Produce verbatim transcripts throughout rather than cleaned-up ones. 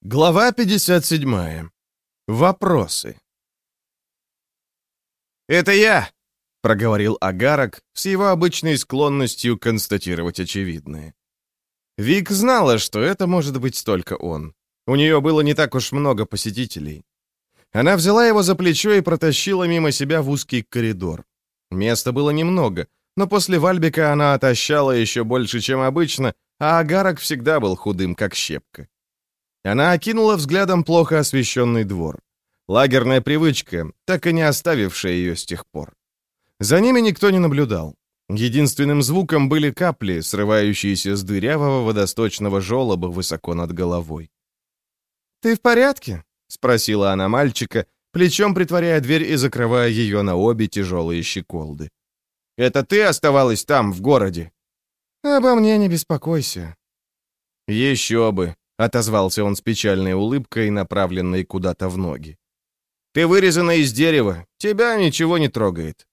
Глава пятьдесят семь. Вопросы. «Это я!» — проговорил Агарок с его обычной склонностью констатировать очевидное. Вик знала, что это может быть только он. У нее было не так уж много посетителей. Она взяла его за плечо и протащила мимо себя в узкий коридор. Места было немного, но после Вальбека она отощала еще больше, чем обычно, а Агарок всегда был худым, как щепка. Она окинула взглядом плохо освещенный двор. Лагерная привычка, так и не оставившая ее с тех пор. За ними никто не наблюдал. Единственным звуком были капли, срывающиеся с дырявого водосточного желоба высоко над головой. «Ты в порядке?» — спросила она мальчика, плечом притворяя дверь и закрывая ее на обе тяжелые щеколды. «Это ты оставалась там, в городе?» «Обо мне не беспокойся». «Еще бы!» — отозвался он с печальной улыбкой, направленной куда-то в ноги. «Ты вырезана из дерева, тебя ничего не трогает».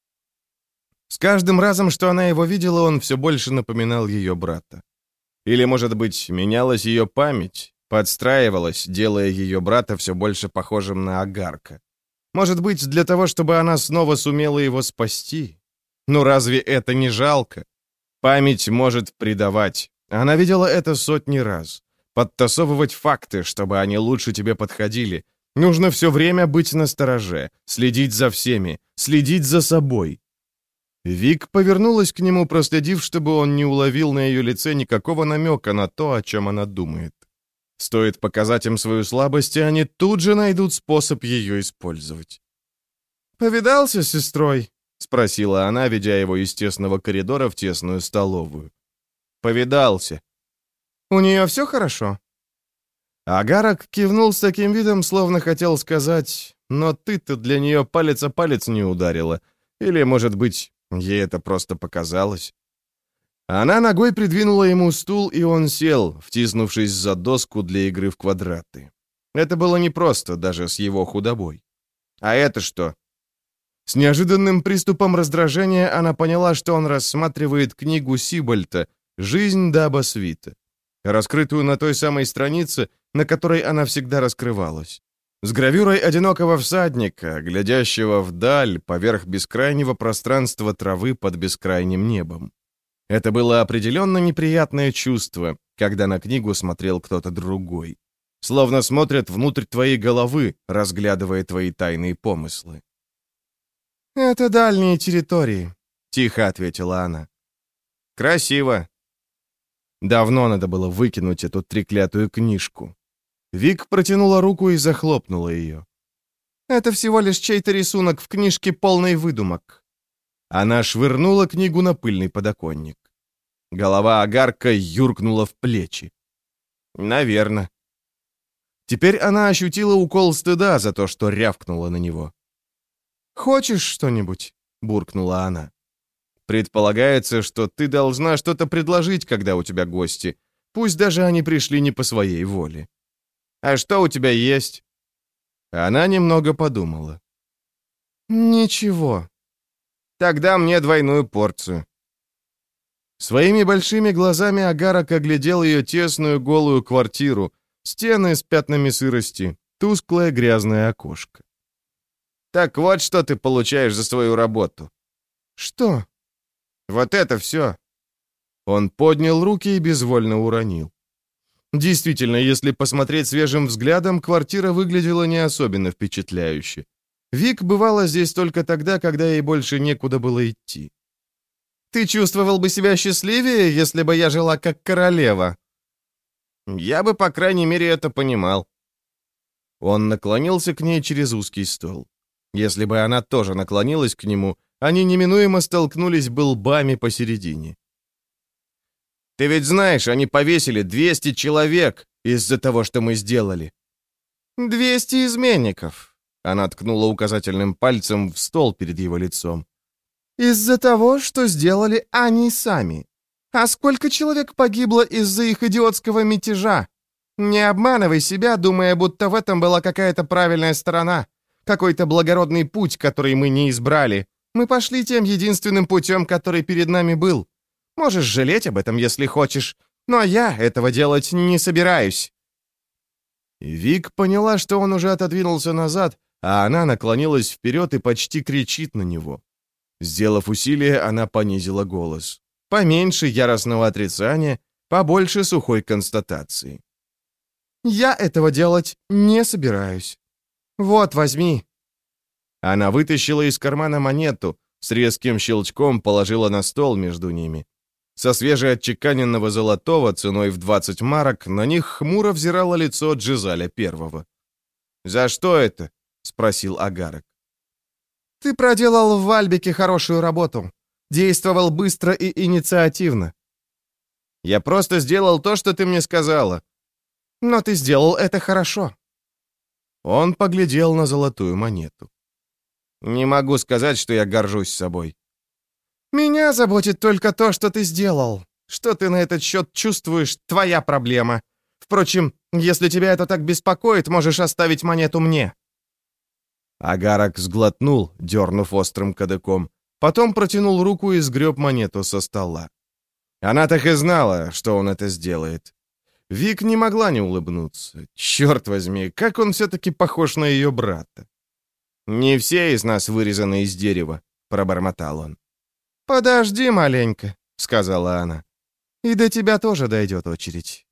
С каждым разом, что она его видела, он все больше напоминал ее брата. Или, может быть, менялась ее память, подстраивалась, делая ее брата все больше похожим на Агарка. Может быть, для того, чтобы она снова сумела его спасти? Ну разве это не жалко? Память может предавать. Она видела это сотни раз. Подтасовывать факты, чтобы они лучше тебе подходили. Нужно все время быть настороже, следить за всеми, следить за собой. Вик повернулась к нему, проследив, чтобы он не уловил на ее лице никакого намека на то, о чем она думает. Стоит показать им свою слабость, и они тут же найдут способ ее использовать. «Повидался с сестрой?» — спросила она, ведя его из тесного коридора в тесную столовую. «Повидался». «У нее все хорошо?» Агарок кивнул с таким видом, словно хотел сказать, «Но ты-то для нее палец о палец не ударила». Или, может быть, ей это просто показалось. Она ногой придвинула ему стул, и он сел, втиснувшись за доску для игры в квадраты. Это было непросто, даже с его худобой. «А это что?» С неожиданным приступом раздражения она поняла, что он рассматривает книгу Сибальта «Жизнь Даба Свита», раскрытую на той самой странице, на которой она всегда раскрывалась. С гравюрой одинокого всадника, глядящего вдаль, поверх бескрайнего пространства травы под бескрайним небом. Это было определенно неприятное чувство, когда на книгу смотрел кто-то другой. Словно смотрят внутрь твоей головы, разглядывая твои тайные помыслы. «Это дальние территории», — тихо ответила она. «Красиво». Давно надо было выкинуть эту треклятую книжку. Вик протянула руку и захлопнула ее. «Это всего лишь чей-то рисунок в книжке, полной выдумок». Она швырнула книгу на пыльный подоконник. Голова Агарка юркнула в плечи. «Наверно». Теперь она ощутила укол стыда за то, что рявкнула на него. «Хочешь что-нибудь?» — буркнула она. «Предполагается, что ты должна что-то предложить, когда у тебя гости, пусть даже они пришли не по своей воле. А что у тебя есть?» Она немного подумала. «Ничего. Тогда мне двойную порцию». Своими большими глазами Агарок оглядел ее тесную голую квартиру, стены с пятнами сырости, тусклое грязное окошко. «Так вот, что ты получаешь за свою работу». «Что?» «Вот это все». Он поднял руки и безвольно уронил. Действительно, если посмотреть свежим взглядом, квартира выглядела не особенно впечатляюще. Вик бывала здесь только тогда, когда ей больше некуда было идти. «Ты чувствовал бы себя счастливее, если бы я жила как королева?» «Я бы, по крайней мере, это понимал». Он наклонился к ней через узкий стол. Если бы она тоже наклонилась к нему, они неминуемо столкнулись бы лбами посередине. «Ты ведь знаешь, они повесили двести человек из-за того, что мы сделали». «двести изменников», — она ткнула указательным пальцем в стол перед его лицом. «Из-за того, что сделали они сами. А сколько человек погибло из-за их идиотского мятежа? Не обманывай себя, думая, будто в этом была какая-то правильная сторона, какой-то благородный путь, который мы не избрали. Мы пошли тем единственным путем, который перед нами был. Можешь жалеть об этом, если хочешь, но я этого делать не собираюсь». Вик поняла, что он уже отодвинулся назад, а она наклонилась вперед и почти кричит на него. Сделав усилие, она понизила голос. Поменьше яростного отрицания, побольше сухой констатации. «Я этого делать не собираюсь. Вот, возьми». Она вытащила из кармана монету, с резким щелчком положила на стол между ними. Со свежеотчеканенного золотого ценой в двадцать марок на них хмуро взирало лицо Джизаля Первого. «За что это?» — спросил Агарок. «Ты проделал в Вальбеке хорошую работу. Действовал быстро и инициативно». «Я просто сделал то, что ты мне сказала». «Но ты сделал это хорошо». Он поглядел на золотую монету. «Не могу сказать, что я горжусь собой». «Меня заботит только то, что ты сделал. Что ты на этот счет чувствуешь, твоя проблема. Впрочем, если тебя это так беспокоит, можешь оставить монету мне». Агарок сглотнул, дернув острым кадыком, потом протянул руку и сгреб монету со стола. Она так и знала, что он это сделает. Вик не могла не улыбнуться. Черт возьми, как он все-таки похож на ее брата. «Не все из нас вырезаны из дерева», — пробормотал он. «Подожди маленько», — сказала она. «И до тебя тоже дойдет очередь».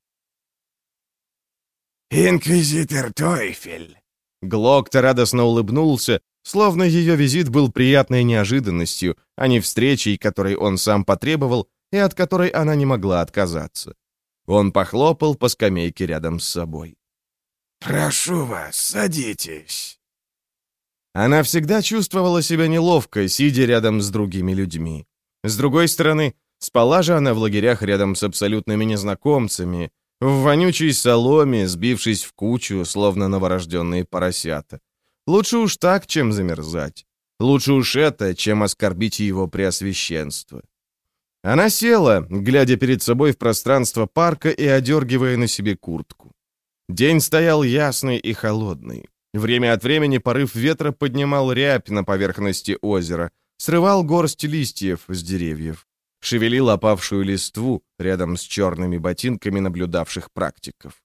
«Инквизитор Тойфель!» Глокта радостно улыбнулся, словно ее визит был приятной неожиданностью, а не встречей, которой он сам потребовал и от которой она не могла отказаться. Он похлопал по скамейке рядом с собой. «Прошу вас, садитесь». Она всегда чувствовала себя неловко, сидя рядом с другими людьми. С другой стороны, спала же она в лагерях рядом с абсолютными незнакомцами, в вонючей соломе, сбившись в кучу, словно новорожденные поросята. Лучше уж так, чем замерзать. Лучше уж это, чем оскорбить его преосвященство. Она села, глядя перед собой в пространство парка и одергивая на себе куртку. День стоял ясный и холодный. Время от времени порыв ветра поднимал рябь на поверхности озера, срывал горсть листьев с деревьев, шевелил опавшую листву рядом с черными ботинками наблюдавших практиков.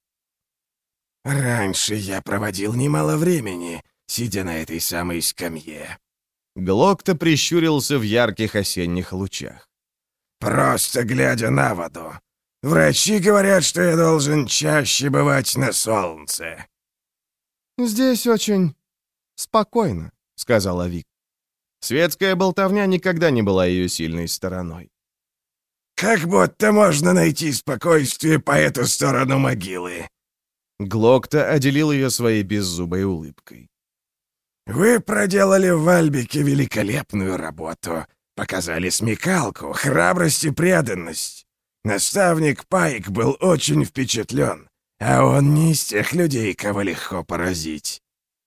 «Раньше я проводил немало времени, сидя на этой самой скамье». Глокта прищурился в ярких осенних лучах. «Просто глядя на воду. Врачи говорят, что я должен чаще бывать на солнце». «Здесь очень спокойно», — сказала Вик. Светская болтовня никогда не была ее сильной стороной. «Как будто можно найти спокойствие по эту сторону могилы». Глокта отделил ее своей беззубой улыбкой. «Вы проделали в Вальбеке великолепную работу. Показали смекалку, храбрость и преданность. Наставник Пайк был очень впечатлен. А он не из тех людей, кого легко поразить».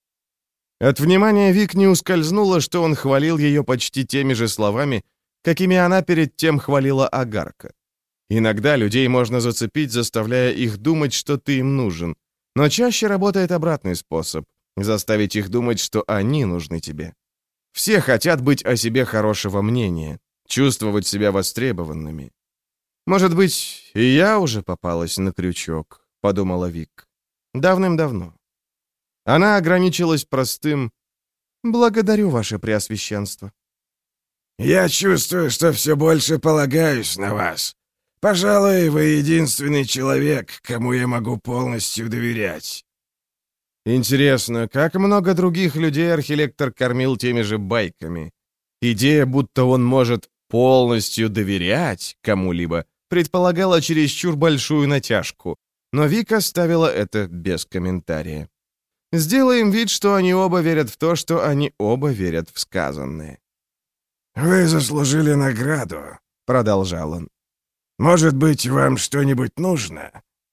От внимания Вик не ускользнуло, что он хвалил ее почти теми же словами, какими она перед тем хвалила Агарка. Иногда людей можно зацепить, заставляя их думать, что ты им нужен, но чаще работает обратный способ — заставить их думать, что они нужны тебе. Все хотят быть о себе хорошего мнения, чувствовать себя востребованными. Может быть, и я уже попалась на крючок, — подумала Вик. Давным-давно. Она ограничилась простым «Благодарю, ваше преосвященство». «Я чувствую, что все больше полагаюсь на вас. Пожалуй, вы единственный человек, кому я могу полностью доверять». Интересно, как много других людей архилектор кормил теми же байками? Идея, будто он может полностью доверять кому-либо, предполагала чересчур большую натяжку, но Вик оставила это без комментария. Сделаем вид, что они оба верят в то, что они оба верят в сказанное. «Вы заслужили награду», — продолжал он. «Может быть, вам что-нибудь нужно?»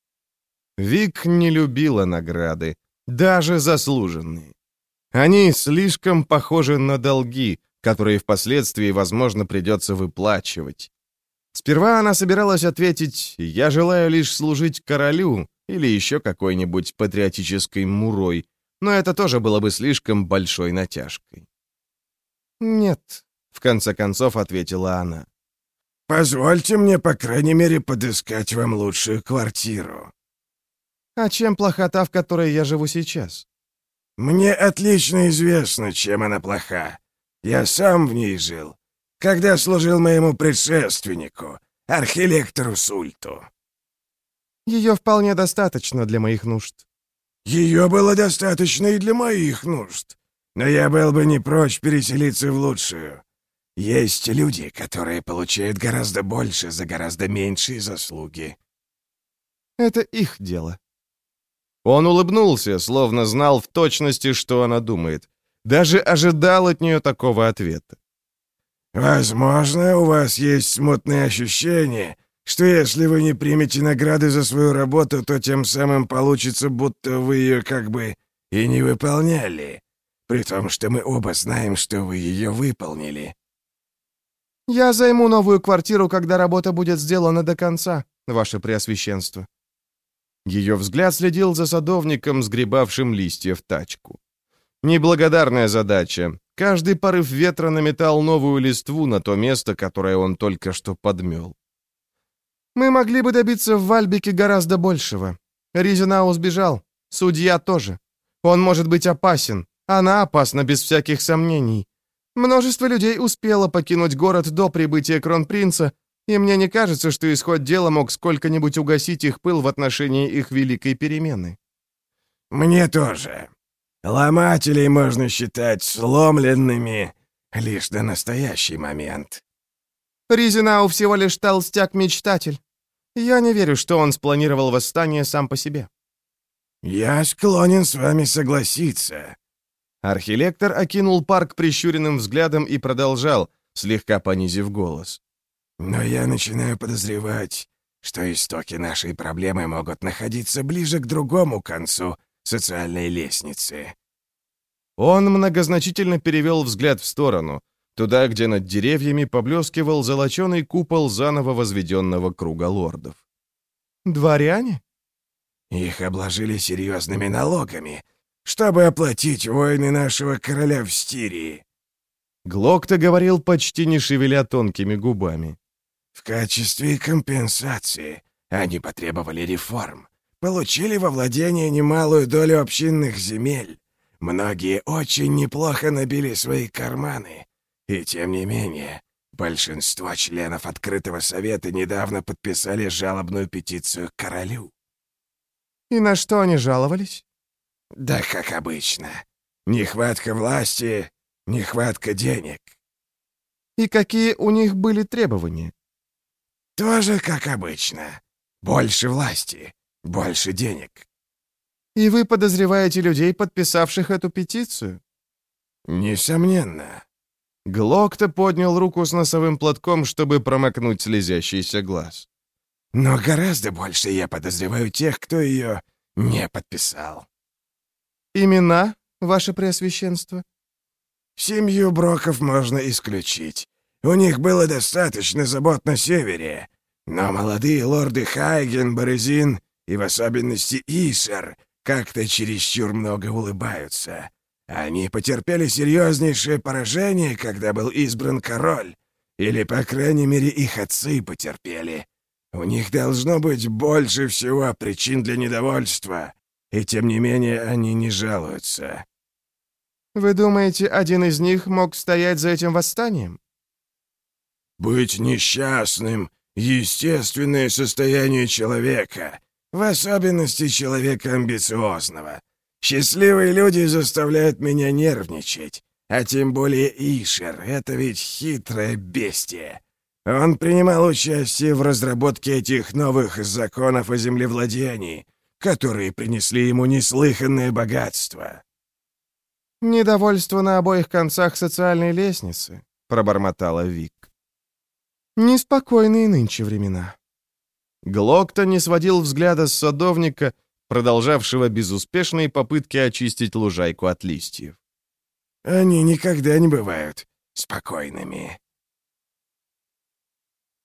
Вик не любила награды, даже заслуженные. Они слишком похожи на долги, которые впоследствии, возможно, придется выплачивать. Сперва она собиралась ответить «Я желаю лишь служить королю» или еще какой-нибудь патриотической мурой, но это тоже было бы слишком большой натяжкой. «Нет», — в конце концов ответила она. «Позвольте мне, по крайней мере, подыскать вам лучшую квартиру». А чем плоха та, в которой я живу сейчас? Мне отлично известно, чем она плоха. Я сам в ней жил, когда служил моему предшественнику, архилектору Сульту. Ее вполне достаточно для моих нужд. Ее было достаточно и для моих нужд. Но я был бы не прочь переселиться в лучшую. Есть люди, которые получают гораздо больше за гораздо меньшие заслуги. Это их дело. Он улыбнулся, словно знал в точности, что она думает. Даже ожидал от нее такого ответа. «Возможно, у вас есть смутное ощущение, что если вы не примете награды за свою работу, то тем самым получится, будто вы ее как бы и не выполняли, при том, что мы оба знаем, что вы ее выполнили». «Я займу новую квартиру, когда работа будет сделана до конца, ваше преосвященство». Ее взгляд следил за садовником, сгребавшим листья в тачку. Неблагодарная задача. Каждый порыв ветра наметал новую листву на то место, которое он только что подмел. «Мы могли бы добиться в Вальбике гораздо большего. Ризенау сбежал. Судья тоже. Он может быть опасен. Она опасна без всяких сомнений. Множество людей успело покинуть город до прибытия кронпринца, и мне не кажется, что исход дела мог сколько-нибудь угасить их пыл в отношении их великой перемены». «Мне тоже. Ломателей можно считать сломленными лишь на настоящий момент». «Ризенау всего лишь толстяк-мечтатель. Я не верю, что он спланировал восстание сам по себе». «Я склонен с вами согласиться». Архилектор окинул парк прищуренным взглядом и продолжал, слегка понизив голос. «Но я начинаю подозревать, что истоки нашей проблемы могут находиться ближе к другому концу социальной лестницы». Он многозначительно перевел взгляд в сторону, туда, где над деревьями поблескивал золоченый купол заново возведенного круга лордов. «Дворяне?» «Их обложили серьезными налогами, чтобы оплатить войны нашего короля в Стирии». Глокта говорил, почти не шевеля тонкими губами. «В качестве компенсации они потребовали реформ, получили во владение немалую долю общинных земель. Многие очень неплохо набили свои карманы. И тем не менее, большинство членов Открытого Совета недавно подписали жалобную петицию к королю». «И на что они жаловались?» «Да как обычно. Нехватка власти, нехватка денег». «И какие у них были требования?» «Тоже как обычно. Больше власти, больше денег». «И вы подозреваете людей, подписавших эту петицию?» «Несомненно». Глокта поднял руку с носовым платком, чтобы промокнуть слезящийся глаз. «Но гораздо больше я подозреваю тех, кто ее не подписал». «Имена, ваше преосвященство?» «Семью Броков можно исключить. У них было достаточно забот на севере. Но молодые лорды Хайген, Борезин и в особенности Ишер как-то чересчур много улыбаются. Они потерпели серьезнейшее поражение, когда был избран король. Или, по крайней мере, их отцы потерпели. У них должно быть больше всего причин для недовольства. И тем не менее они не жалуются». «Вы думаете, один из них мог стоять за этим восстанием?» «Быть несчастным — естественное состояние человека, в особенности человека амбициозного. Счастливые люди заставляют меня нервничать, а тем более Ишер — это ведь хитрое бестие. Он принимал участие в разработке этих новых законов о землевладении, которые принесли ему неслыханное богатство». «Недовольство на обоих концах социальной лестницы», — пробормотала Вик. «Неспокойные нынче времена». Глокта не сводил взгляда с садовника, продолжавшего безуспешные попытки очистить лужайку от листьев. «Они никогда не бывают спокойными».